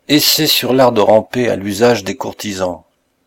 Essai sur l'art de ramper à l'usage des courtisans,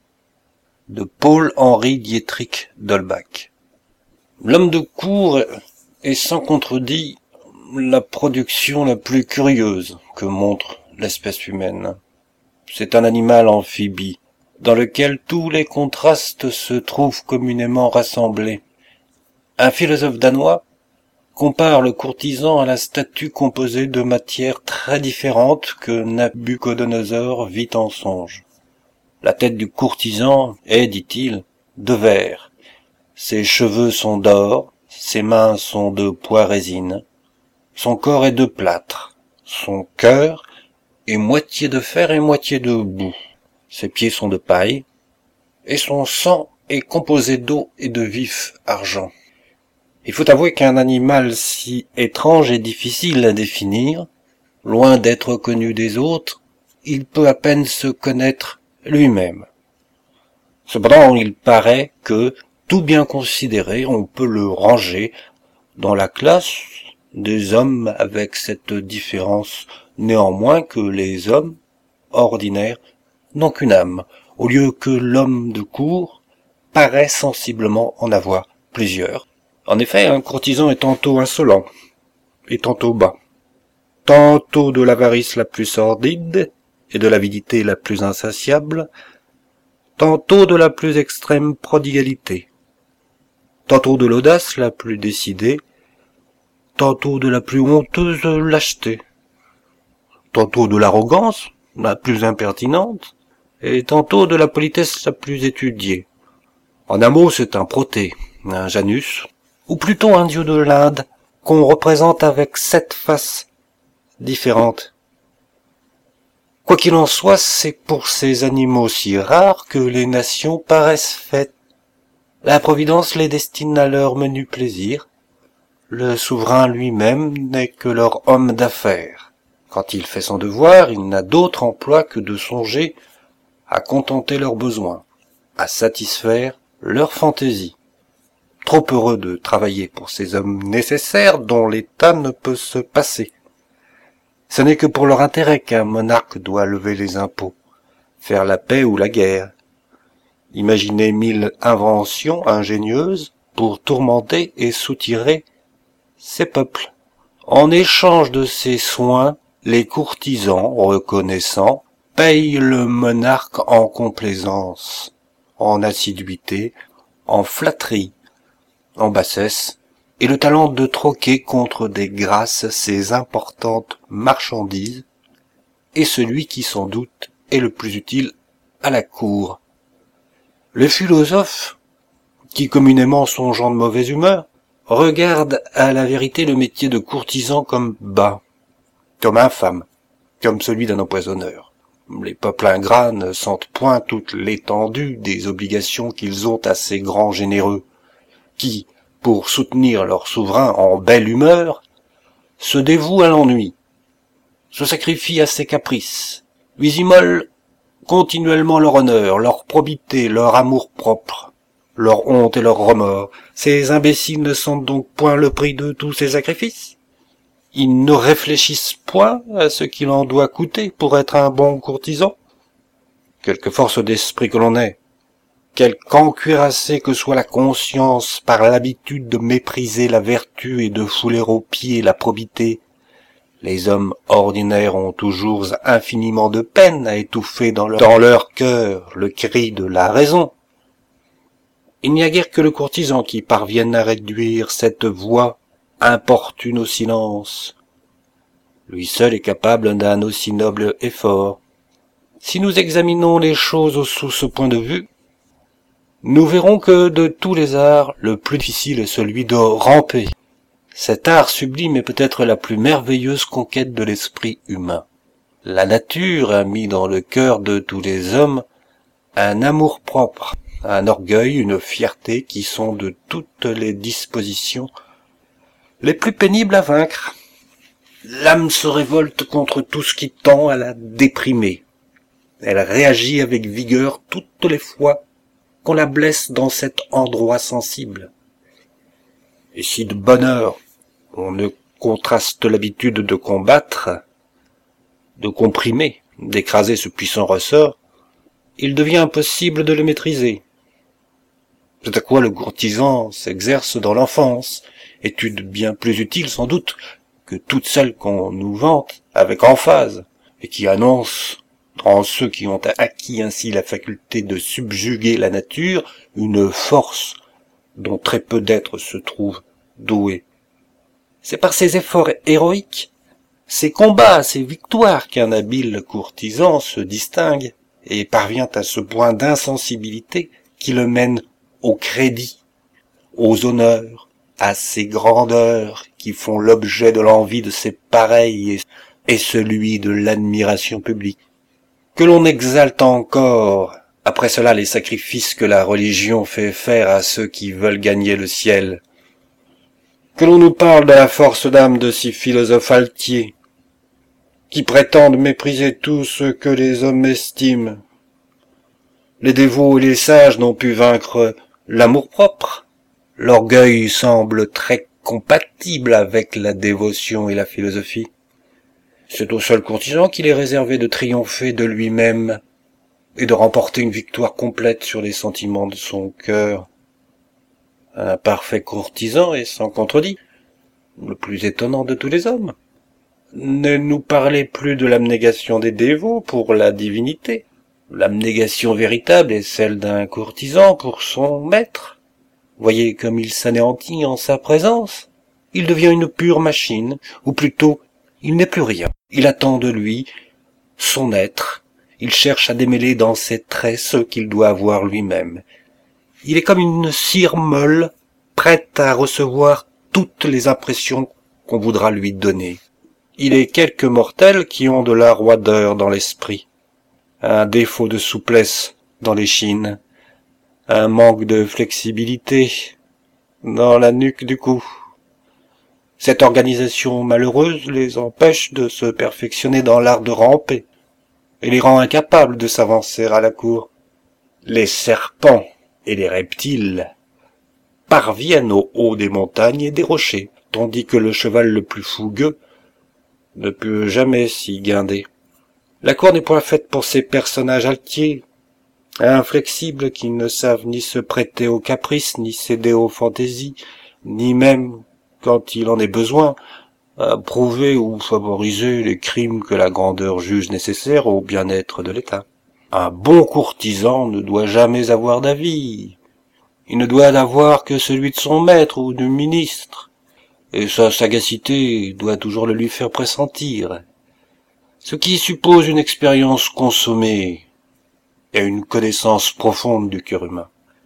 de Paul-Henri Dietrich d'Holbach. L'homme de cour est sans contredit la production la plus curieuse que montre l'espèce humaine. C'est un animal amphibie, dans lequel tous les contrastes se trouvent communément rassemblés. Un philosophe danois compare le courtisan à la statue composée de matières très différentes que Nabuchodonosor vit en songe. La tête du courtisan est, dit-il, de verre. Ses cheveux sont d'or, ses mains sont de poix-résine, son corps est de plâtre, son cœur est moitié de fer et moitié de boue, ses pieds sont de paille, et son sang est composé d'eau et de vif argent. Il faut avouer qu'un animal si étrange et difficile à définir, loin d'être connu des autres, il peut à peine se connaître lui-même. Cependant, il paraît que, tout bien considéré, on peut le ranger dans la classe des hommes, avec cette différence néanmoins que les hommes ordinaires n'ont qu'une âme, au lieu que l'homme de cour paraît sensiblement en avoir plusieurs. En effet, un courtisan est tantôt insolent et tantôt bas, tantôt de l'avarice la plus sordide et de l'avidité la plus insatiable, tantôt de la plus extrême prodigalité, tantôt de l'audace la plus décidée, tantôt de la plus honteuse lâcheté, tantôt de l'arrogance la plus impertinente, et tantôt de la politesse la plus étudiée. En un mot, c'est un Proté, un Janus, ou plutôt un dieu de l'Inde, qu'on représente avec 7 faces différentes. Quoi qu'il en soit, c'est pour ces animaux si rares que les nations paraissent faites. La Providence les destine à leur menu plaisir. Le souverain lui-même n'est que leur homme d'affaires. Quand il fait son devoir, il n'a d'autre emploi que de songer à contenter leurs besoins, à satisfaire leurs fantaisies. Trop heureux de travailler pour ces hommes nécessaires dont l'État ne peut se passer. Ce n'est que pour leur intérêt qu'un monarque doit lever les impôts, faire la paix ou la guerre, imaginer 1000 inventions ingénieuses pour tourmenter et soutirer ces peuples. En échange de ces soins, les courtisans, reconnaissants, payent le monarque en complaisance, en assiduité, en flatterie, en bassesse, et le talent de troquer contre des grâces ces importantes marchandises, est celui qui sans doute est le plus utile à la cour. Le philosophe, qui communément sont gens de mauvaise humeur, regarde à la vérité le métier de courtisan comme bas, comme infâme, comme celui d'un empoisonneur. Les peuples ingrats ne sentent point toute l'étendue des obligations qu'ils ont à ces grands généreux, qui, pour soutenir leur souverain en belle humeur, se dévouent à l'ennui, se sacrifient à ses caprices, lui immolent continuellement leur honneur, leur probité, leur amour-propre, leur honte et leur remords. Ces imbéciles ne sentent donc point le prix de tous ces sacrifices. Ils ne réfléchissent point à ce qu'il en doit coûter pour être un bon courtisan. Quelque force d'esprit que l'on ait, quelque encuirassée que soit la conscience par l'habitude de mépriser la vertu et de fouler aux pieds la probité, les hommes ordinaires ont toujours infiniment de peine à étouffer dans leur cœur le cri de la raison. Il n'y a guère que le courtisan qui parvienne à réduire cette voix importune au silence. Lui seul est capable d'un aussi noble effort. Si nous examinons les choses sous ce point de vue, nous verrons que de tous les arts, le plus difficile est celui de ramper. Cet art sublime est peut-être la plus merveilleuse conquête de l'esprit humain. La nature a mis dans le cœur de tous les hommes un amour-propre, un orgueil, une fierté qui sont de toutes les dispositions les plus pénibles à vaincre. L'âme se révolte contre tout ce qui tend à la déprimer. Elle réagit avec vigueur toutes les fois qu'on la blesse dans cet endroit sensible. Et si de bonne heure on ne contraste l'habitude de combattre, de comprimer, d'écraser ce puissant ressort, il devient impossible de le maîtriser. C'est à quoi le courtisan s'exerce dans l'enfance, étude bien plus utile sans doute que toutes celles qu'on nous vante avec emphase, et qui annonce, en ceux qui ont acquis ainsi la faculté de subjuguer la nature, une force dont très peu d'êtres se trouvent doués. C'est par ces efforts héroïques, ces combats, ces victoires qu'un habile courtisan se distingue et parvient à ce point d'insensibilité qui le mène au crédit, aux honneurs, à ces grandeurs qui font l'objet de l'envie de ses pareils et celui de l'admiration publique. Que l'on exalte encore, après cela, les sacrifices que la religion fait faire à ceux qui veulent gagner le ciel. Que l'on nous parle de la force d'âme de ces philosophes altiers, qui prétendent mépriser tout ce que les hommes estiment. Les dévots et les sages n'ont pu vaincre l'amour-propre. L'orgueil semble très compatible avec la dévotion et la philosophie. C'est au seul courtisan qu'il est réservé de triompher de lui-même et de remporter une victoire complète sur les sentiments de son cœur. Un parfait courtisan est sans contredit le plus étonnant de tous les hommes. Ne nous parlez plus de l'abnégation des dévots pour la divinité. L'abnégation véritable est celle d'un courtisan pour son maître. Voyez comme il s'anéantit en sa présence. Il devient une pure machine, ou plutôt, il n'est plus rien. Il attend de lui son être. Il cherche à démêler dans ses traits ce qu'il doit avoir lui-même. Il est comme une cire molle, prête à recevoir toutes les impressions qu'on voudra lui donner. Il est quelques mortels qui ont de la roideur dans l'esprit, un défaut de souplesse dans l'échine, un manque de flexibilité dans la nuque du cou. Cette organisation malheureuse les empêche de se perfectionner dans l'art de ramper et les rend incapables de s'avancer à la cour. Les serpents et les reptiles parviennent au haut des montagnes et des rochers, tandis que le cheval le plus fougueux ne peut jamais s'y guinder. La cour n'est point faite pour ces personnages altiers, inflexibles qui ne savent ni se prêter aux caprices, ni céder aux fantaisies, ni même, quand il en est besoin, approuver ou favoriser les crimes que la grandeur juge nécessaires au bien-être de l'État. Un bon courtisan ne doit jamais avoir d'avis. Il ne doit avoir que celui de son maître ou du ministre, et sa sagacité doit toujours le lui faire pressentir. Ce qui suppose une expérience consommée et une connaissance profonde du cœur humain.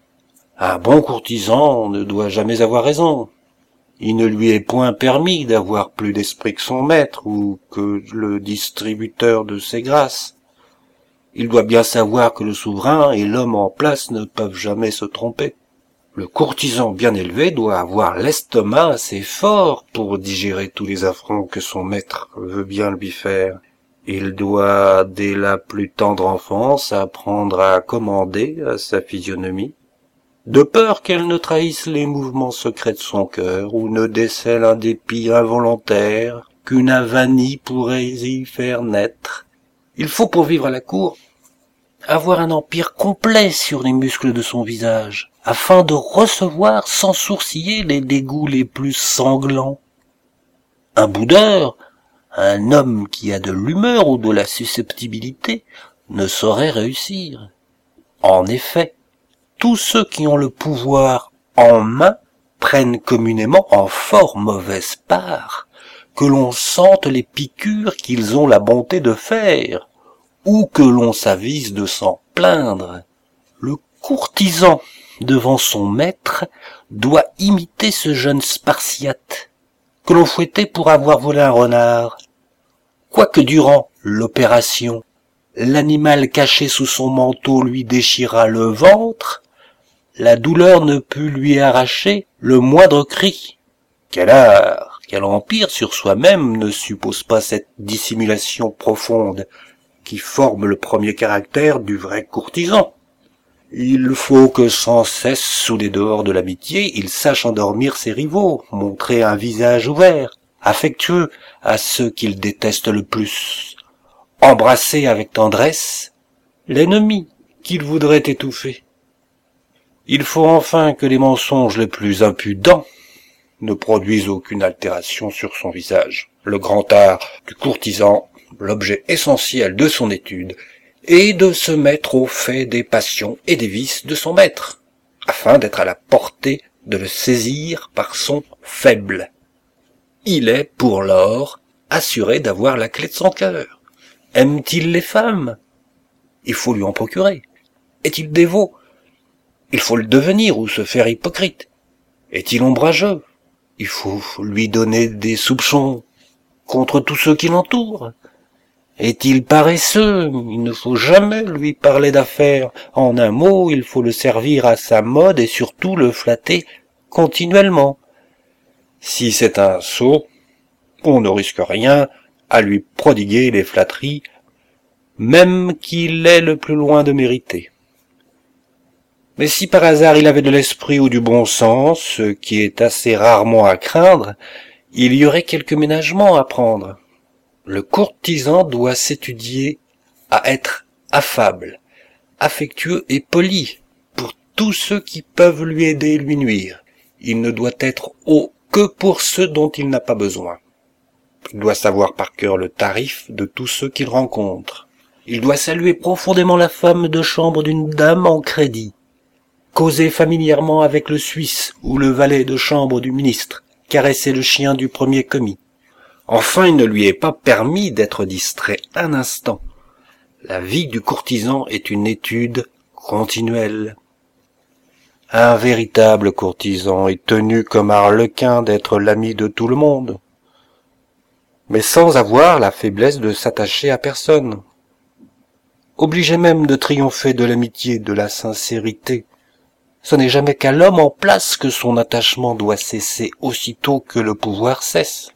Un bon courtisan ne doit jamais avoir raison. Il ne lui est point permis d'avoir plus d'esprit que son maître ou que le distributeur de ses grâces. Il doit bien savoir que le souverain et l'homme en place ne peuvent jamais se tromper. Le courtisan bien élevé doit avoir l'estomac assez fort pour digérer tous les affronts que son maître veut bien lui faire. Il doit, dès la plus tendre enfance, apprendre à commander à sa physionomie, de peur qu'elle ne trahisse les mouvements secrets de son cœur ou ne décèle un dépit involontaire qu'une avanie pourrait y faire naître. Il faut, pour vivre à la cour, avoir un empire complet sur les muscles de son visage, afin de recevoir sans sourciller les dégoûts les plus sanglants. Un boudeur, un homme qui a de l'humeur ou de la susceptibilité, ne saurait réussir. En effet, tous ceux qui ont le pouvoir en main prennent communément en fort mauvaise part que l'on sente les piqûres qu'ils ont la bonté de faire, ou que l'on s'avise de s'en plaindre. Le courtisan, devant son maître, doit imiter ce jeune Spartiate, que l'on fouettait pour avoir volé un renard. Quoique durant l'opération, l'animal caché sous son manteau lui déchira le ventre, la douleur ne put lui arracher le moindre cri. Quel art, quel empire sur soi-même ne suppose pas cette dissimulation profonde qui forme le premier caractère du vrai courtisan. Il faut que sans cesse, sous les dehors de l'amitié, il sache endormir ses rivaux, montrer un visage ouvert, affectueux à ceux qu'il déteste le plus, embrasser avec tendresse l'ennemi qu'il voudrait étouffer. Il faut enfin que les mensonges les plus impudents ne produisent aucune altération sur son visage. Le grand art du courtisan, l'objet essentiel de son étude, est de se mettre au fait des passions et des vices de son maître, afin d'être à la portée de le saisir par son faible. Il est, pour lors, assuré d'avoir la clé de son cœur. Aime-t-il les femmes? Il faut lui en procurer. Est-il dévot? Il faut le devenir ou se faire hypocrite. Est-il ombrageux? Il faut lui donner des soupçons contre tous ceux qui l'entourent. Est-il paresseux? Il ne faut jamais lui parler d'affaires. En un mot, il faut le servir à sa mode et surtout le flatter continuellement. Si c'est un sot, on ne risque rien à lui prodiguer les flatteries, même qu'il est le plus loin de mériter. Mais si par hasard il avait de l'esprit ou du bon sens, ce qui est assez rarement à craindre, il y aurait quelques ménagements à prendre. Le courtisan doit s'étudier à être affable, affectueux et poli pour tous ceux qui peuvent lui aider et lui nuire. Il ne doit être haut que pour ceux dont il n'a pas besoin. Il doit savoir par cœur le tarif de tous ceux qu'il rencontre. Il doit saluer profondément la femme de chambre d'une dame en crédit, causer familièrement avec le Suisse ou le valet de chambre du ministre, caresser le chien du premier commis. Enfin, il ne lui est pas permis d'être distrait un instant. La vie du courtisan est une étude continuelle. Un véritable courtisan est tenu comme arlequin d'être l'ami de tout le monde, mais sans avoir la faiblesse de s'attacher à personne. Obligé même de triompher de l'amitié, de la sincérité, ce n'est jamais qu'à l'homme en place que son attachement doit cesser aussitôt que le pouvoir cesse.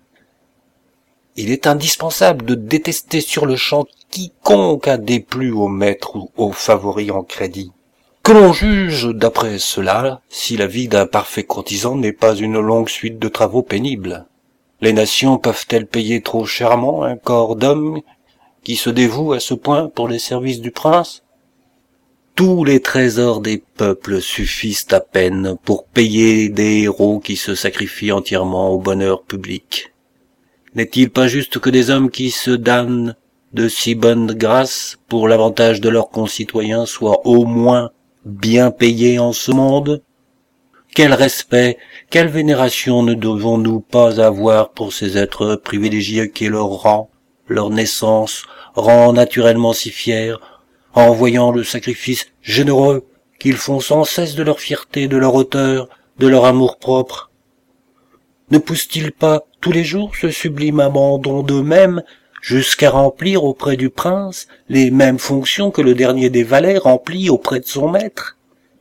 Il est indispensable de détester sur le champ quiconque a déplu au maître ou au favori en crédit. Que l'on juge d'après cela si la vie d'un parfait courtisan n'est pas une longue suite de travaux pénibles. Les nations peuvent-elles payer trop chèrement un corps d'homme qui se dévoue à ce point pour les services du prince? Tous les trésors des peuples suffisent à peine pour payer des héros qui se sacrifient entièrement au bonheur public. N'est-il pas juste que des hommes qui se damnent de si bonne grâce pour l'avantage de leurs concitoyens soient au moins bien payés en ce monde? Quel respect, quelle vénération ne devons-nous pas avoir pour ces êtres privilégiés qui leur rang, leur naissance, rend naturellement si fiers, en voyant le sacrifice généreux qu'ils font sans cesse de leur fierté, de leur hauteur, de leur amour-propre. Ne poussent-ils pas tous les jours ce sublime abandon d'eux-mêmes jusqu'à remplir auprès du prince les mêmes fonctions que le dernier des valets remplit auprès de son maître?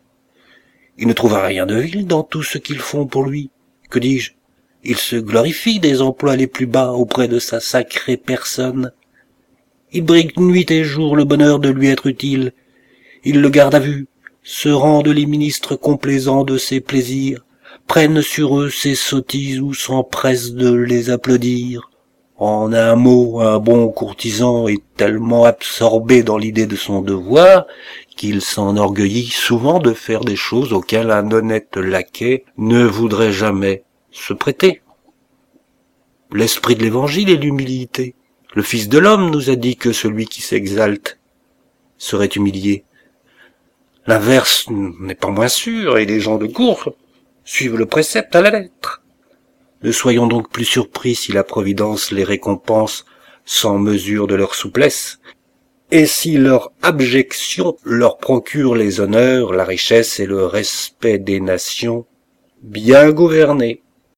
Il ne trouve rien de vil dans tout ce qu'ils font pour lui. Que dis-je? Il se glorifie des emplois les plus bas auprès de sa sacrée personne. Il brigue nuit et jour le bonheur de lui être utile. Il le garde à vue, se rendent les ministres complaisants de ses plaisirs, prennent sur eux ses sottises ou s'empressent de les applaudir. En un mot, un bon courtisan est tellement absorbé dans l'idée de son devoir qu'il s'enorgueillit souvent de faire des choses auxquelles un honnête laquais ne voudrait jamais se prêter. L'esprit de l'évangile est l'humilité. Le Fils de l'homme nous a dit que celui qui s'exalte serait humilié. L'inverse n'est pas moins sûr, et les gens de cour suivent le précepte à la lettre. Ne soyons donc plus surpris si la Providence les récompense sans mesure de leur souplesse, et si leur abjection leur procure les honneurs, la richesse et le respect des nations bien gouvernées.